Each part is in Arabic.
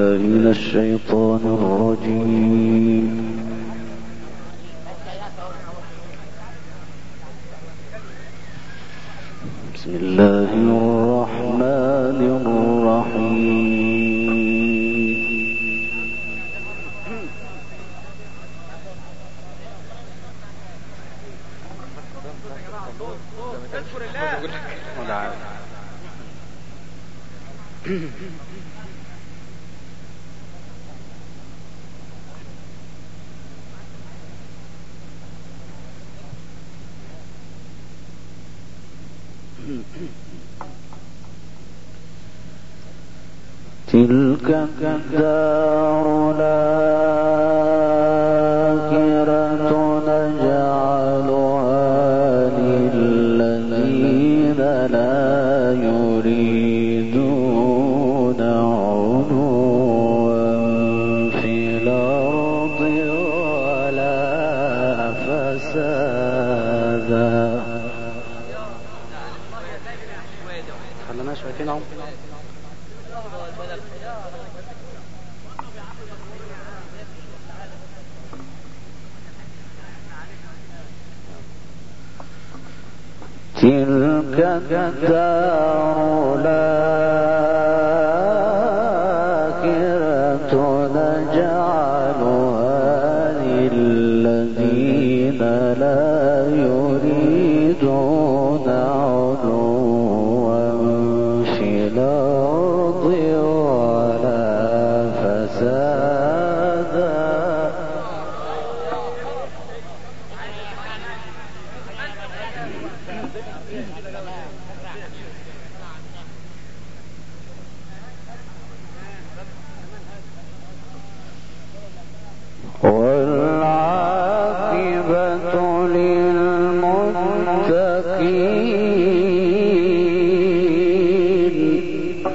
بالله من الشيطان الرجيم. بسم الله الرحمن الرحيم. تلك الدار الآخرة نجعلها للذين لا يريدون علوا في الأرض ولا فسادا. خلنا شويتين عم. تلك الدار الآخرة نجعلها للذين لا يريدون علوا في الأرض ولا فسادا. والعاقبة للمتقين.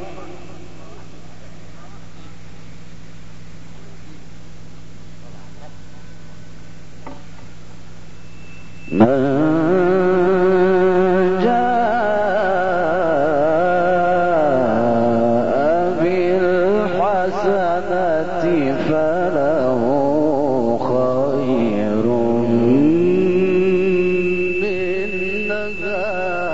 من جاء بالحسنة فله خير منها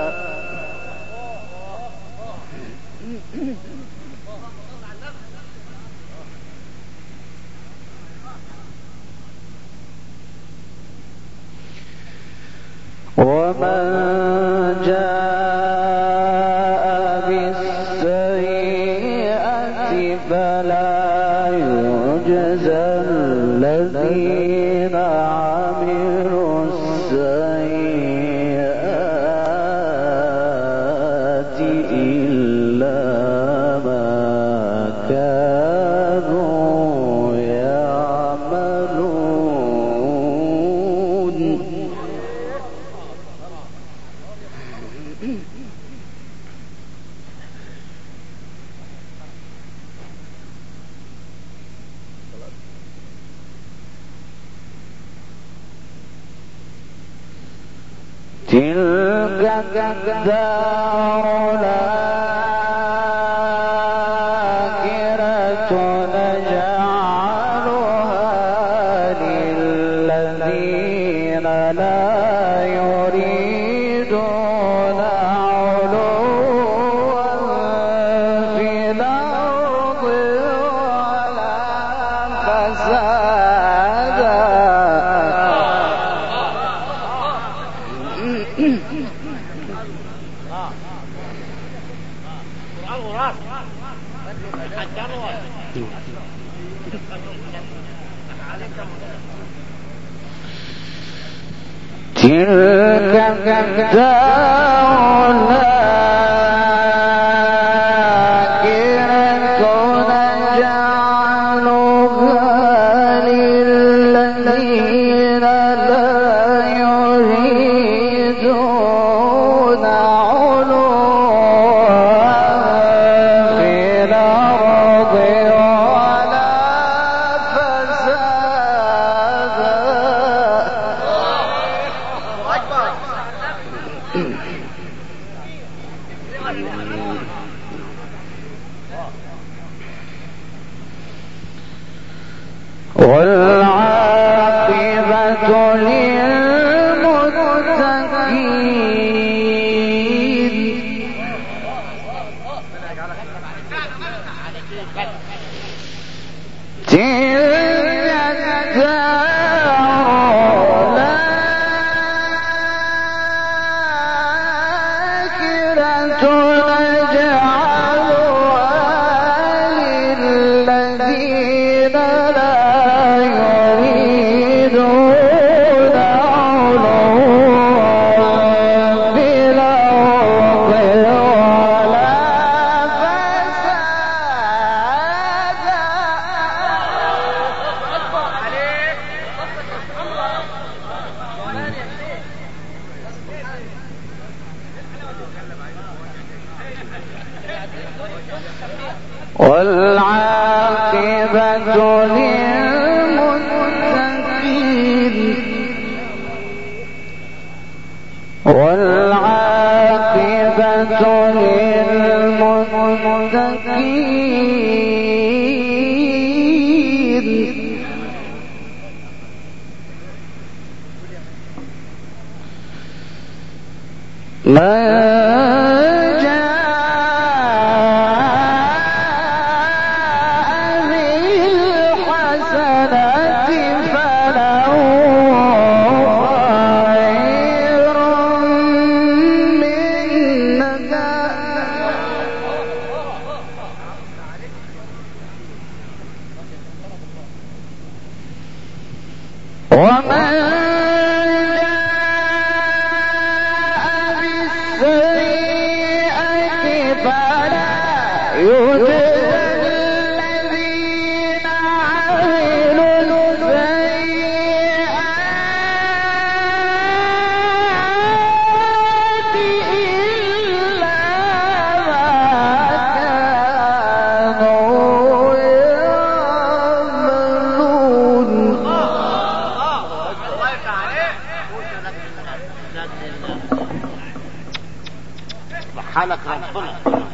ومن جاء بالسيئة فلا يجزى الذين عملوا السيئات إلا ما كانوا يعملون. تلك الدار الآخرة نجعلها للذين لا يريدون علوا في الأرض ولا فسادا. تلك الدار الآخرة نجعلها للذين لا يريدون علوا في الأرض ولا فسادا. والعاقبة للمتقين تلك الدار الآخرة نجعلها للذين لا يريدون علوا في الأرض ولا فسادا والعاقبة للمتقين والعاقبة للمتقين حالك ربنا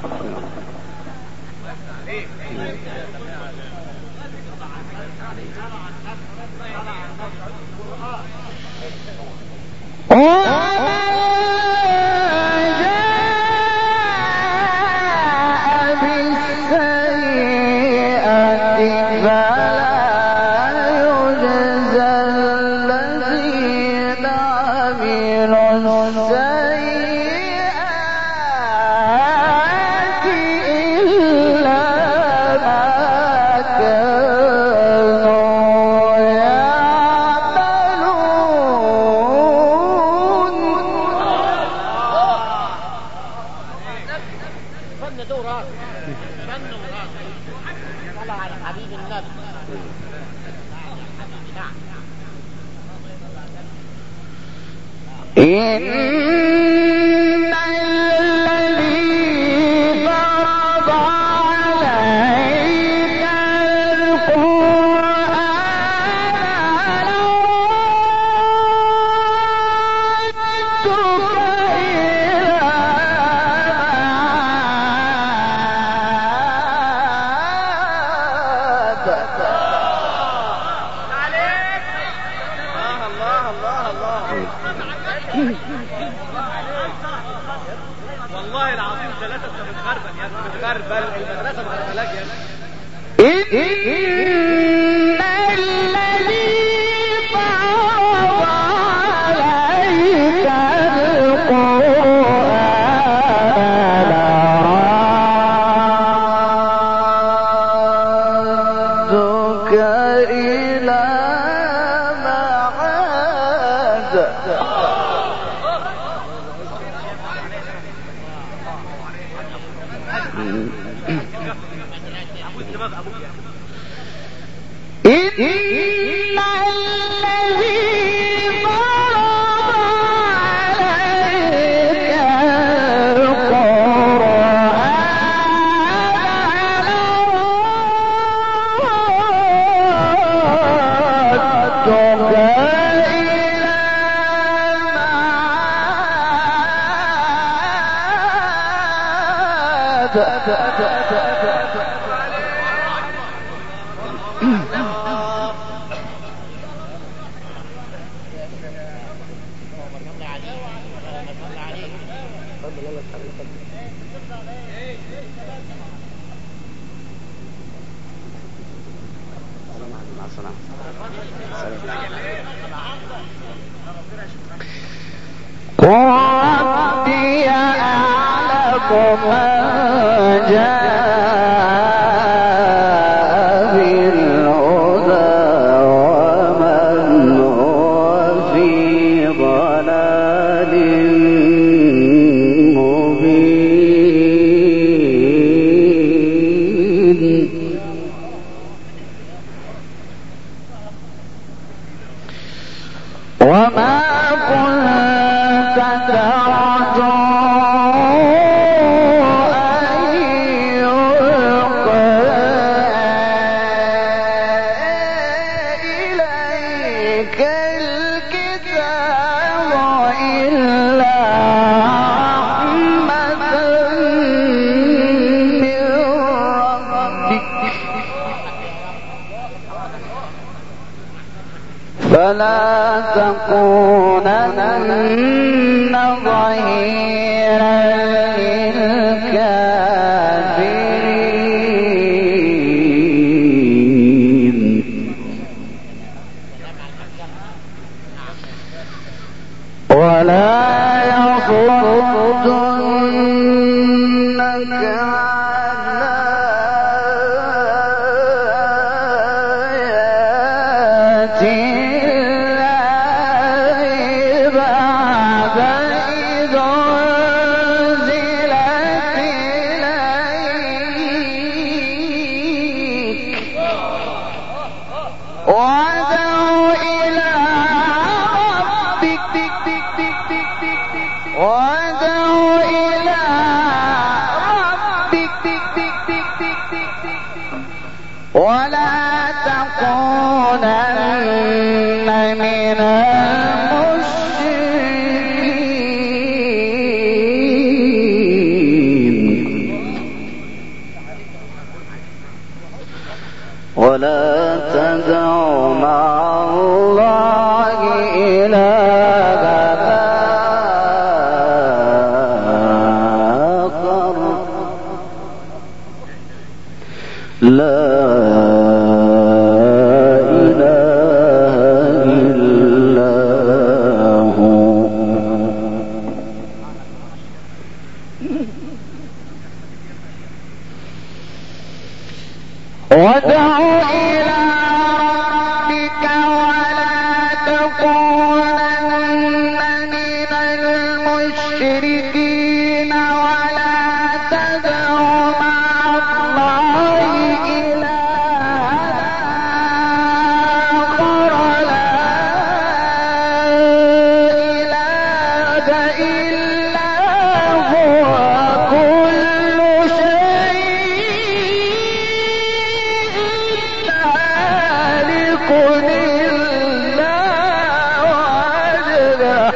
والله العظيم ثلاثة متغربل يا متغربل المدرسة مغربلاك يا إن الذي فرض عليك القرآن لردك إلى معاد إن الذي فرض عليك القرآن لردك إلى معاد قل ربي أعلم من جاء بالهدى ومن هو في ضلال مبين وما كنت ترجو أن يلقى إليك الكتاب إلا رحمة من ربك فلا تكونن ظهيرا للكافرين ولا يصدنك عن آيات ولا تكونن من المشركين ولا تدع مع الله إلها آخر لا إله إلا هو وادع إلى ربك ولا تكونن من المشركين ولا تدع مع الله إلها آخر لا إله إلا هو كل شيء هالك إلا وجهه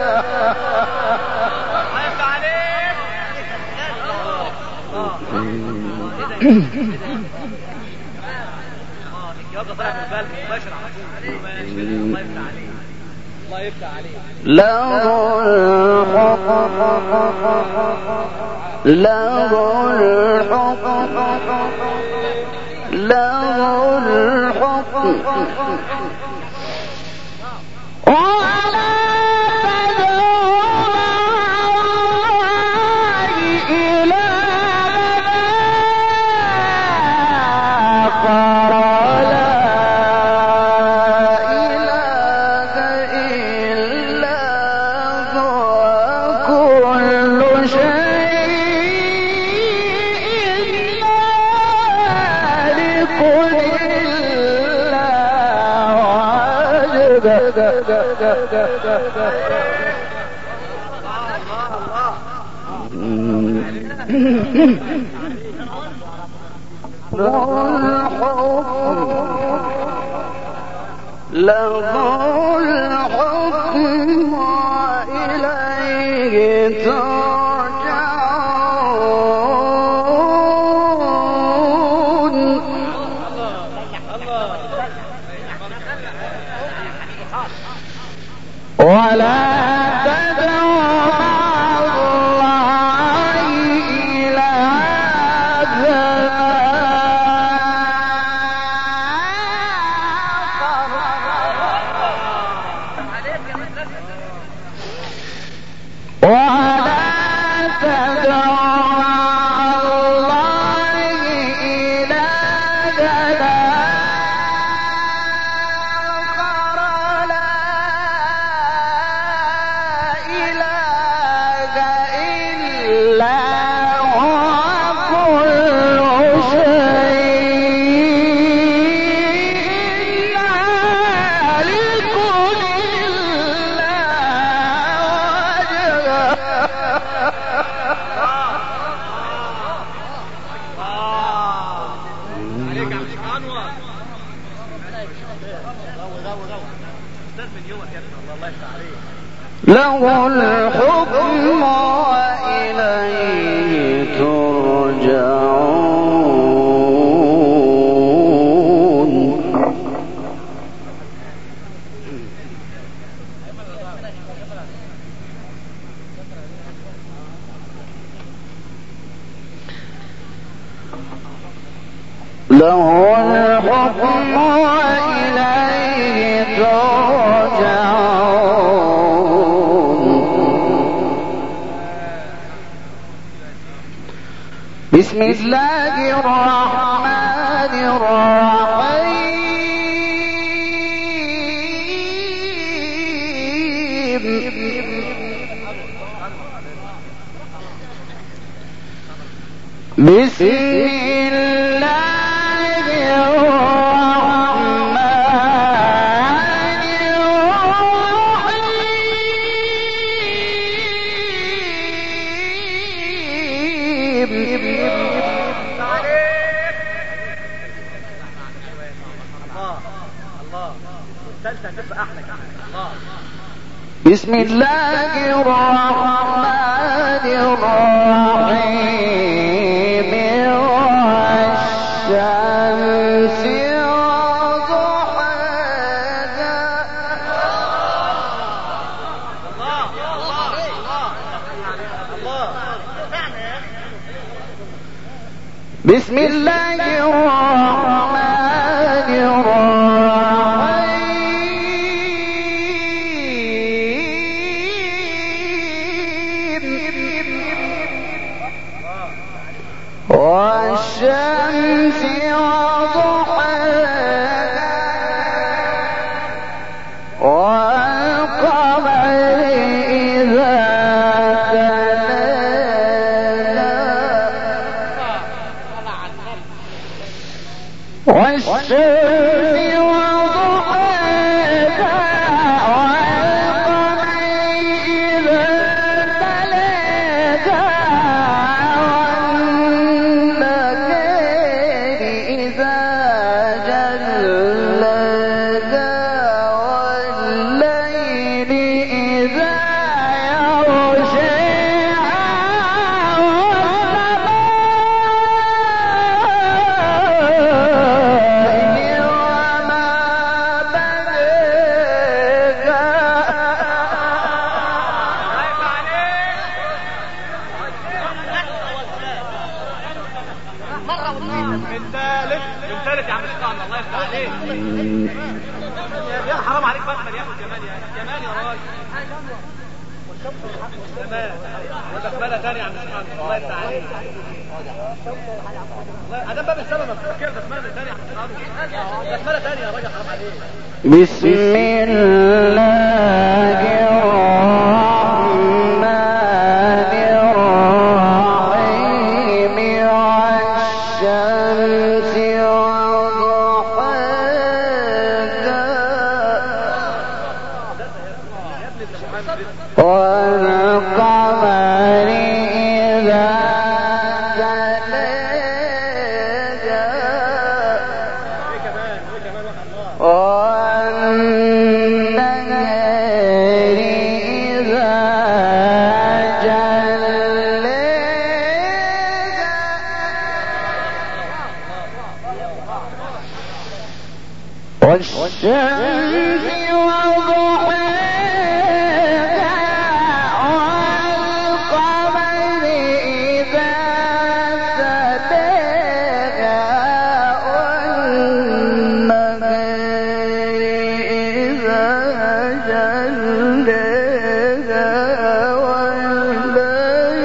الجواب ده طلع من البال مباشر على طول مباشر. الله يفتح عليك الله يفتح عليك له الحكم ولا تدع مع الله إلها آخر لا إله إلا هو كل شيء هالك إلا له الحكم وإليه ترجعون ولا تدع مع الله إلها له الحكم وإليه ترجعون. له الحكم وإليه ترجعون. بسم الله الرحمن الرحيم. بسم الله الرحمن بسم الله الرحمن الرحيم. والشمس وضحاها. بسم الله الرحمن الرحيم. والشمس وضحاها والقمر إذا والشمس وضحاها والقمر إذا تلاها والنهار إذا جلاها والليل إذا يغشاها الثالث يا عم الشيطان. الله يفتح عليك يا حرام عليك بسمل يا اخي. كمان يا راجل كمان بسمله ثانيه يا عم الشيطان. الله يفتح عليك. ادام باب السبب ما تفكر بسمله ثانيه يا عم الشيطان. بسمله ثانيه يا راجل حرام عليك. بسم الله الرحمن الرحيم. والشمس وضحاها والقمر إذا تلاها والنهار إذا جلاها والشمس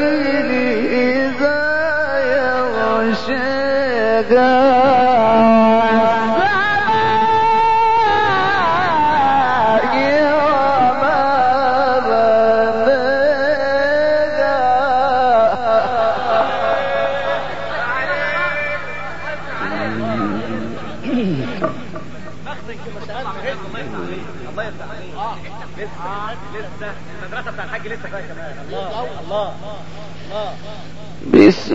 والليل إذا يغشاها الله يفتح عليك. لسه المدرسة بتاع الحاج لسه فيها كمان. الله بسم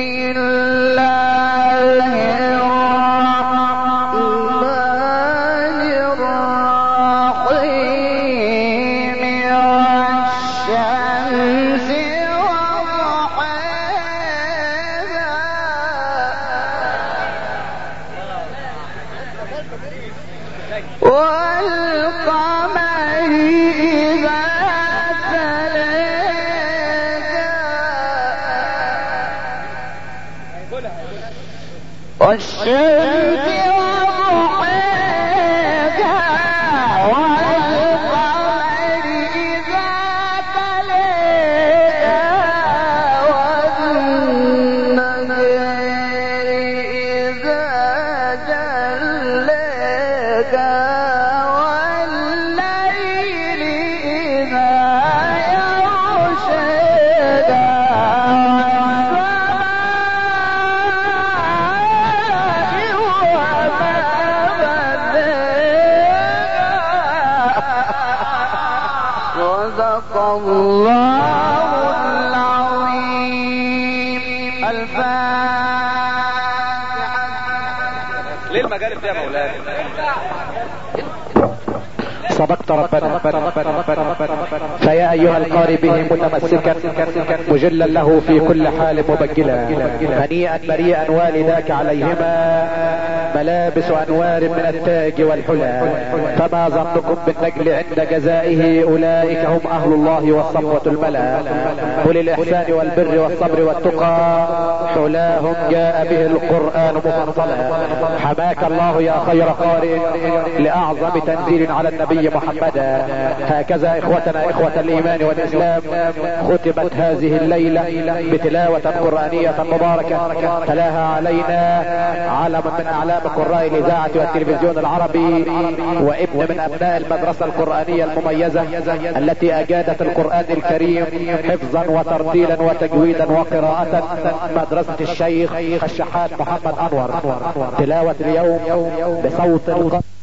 الله الرحمن الرحيم والشمس وضحاها والقمر إذا والشمس وضحاها والقمر إذا تلاها والنهار إذا جلاها والليل إذا يغشاها صدق الله العظيم. الفاتحة. ليه المجالس دي يا مولانا؟ صدقت ربنا. فيا ايها القارئ به متمسكا مجلا له في كل حال مبجلا هنيئا بريئا والداك عليهما ملابس انوار من التاج والحلى فما ظنكم بالنجل عند جزائه اولئك هم اهل الله والصفوة الملا اولي الاحسان والبر والصبر والتقى حلاهم جاء به القرآن مفصلا. حماك الله يا خير قارئ لاعظم تنزيل على النبي محمدا. هكذا اخوتنا اخوة الايمان والاسلام ختمت هذه الليلة بتلاوة قرآنية مباركة تلاها علينا علم من اعلام قراء الاذاعة والتلفزيون العربي وابن من ابناء المدرسة القرآنية المميزة التي اجادت القرآن الكريم حفظا وترتيلا وتجويدا وقراءة، مدرسة الشيخ الشحات محمد انور. تلاوة اليوم بصوت